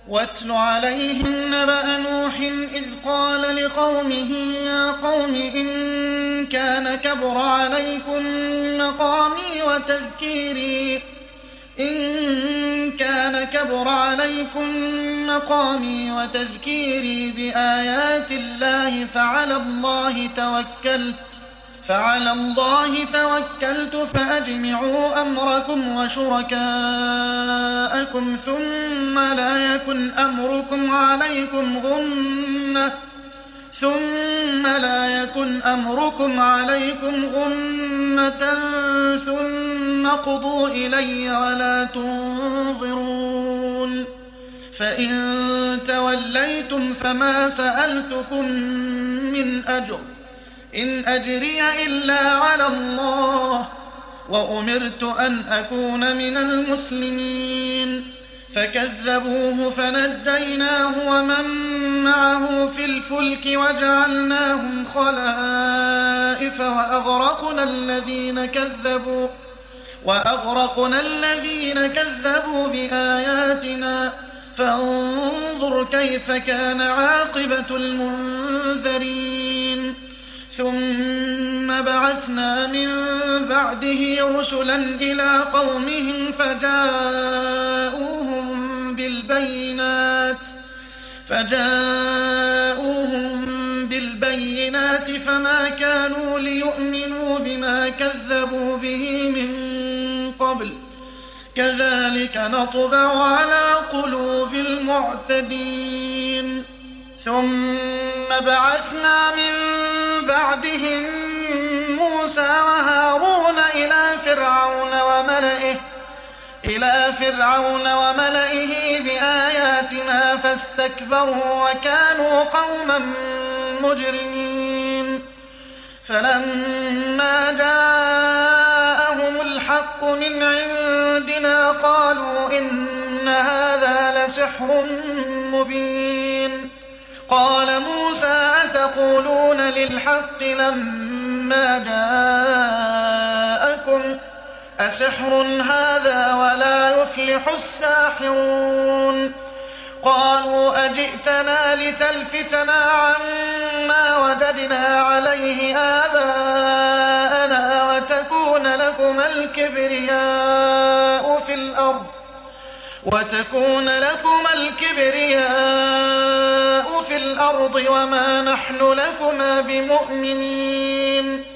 واتل عليهم نبأ نوح إذ قال لقومه يا قوم إن كان كبر عليكم مقامي وتذكيري بآيات الله فعلى الله توكلت فأجمعوا أمركم وشركاءكم ثم لا يكن أمركم عليكم غمة ثم قضوا إلي ولا تنظرون فإن توليتم فما سألتكم من أجر إن أجري إلا على الله وأمرت أن أكون من المسلمين فكذبوه فنجيناه ومن معه في الفلك وجعلناهم خلائف وأغرقنا الذين كذبوا بآياتنا فانظر كيف كان عاقبة المنذرين ثم بعثنا من بعده رسلا إلى قومهم فجاءوهم بالبينات فما كانوا ليؤمنوا بما كذبوا به من قبل كذلك نطبع على قلوب المعتدين ثم بعثنا من بعدهم موسى وهارون إلى فرعون وملئه بآياتنا فاستكبروا وكانوا قوما مجرمين فلما جاءهم الحق من عندنا قالوا إن هذا لسحر مبين قال موسى أتقولون للحق لما جاءكم أسحر هذا ولا يفلح الساحرون قالوا أجئتنا لتلفتنا عما وجدنا عليه آباءنا وتكون لكما الكبرياء في الأرض وما نحن لكما بمؤمنين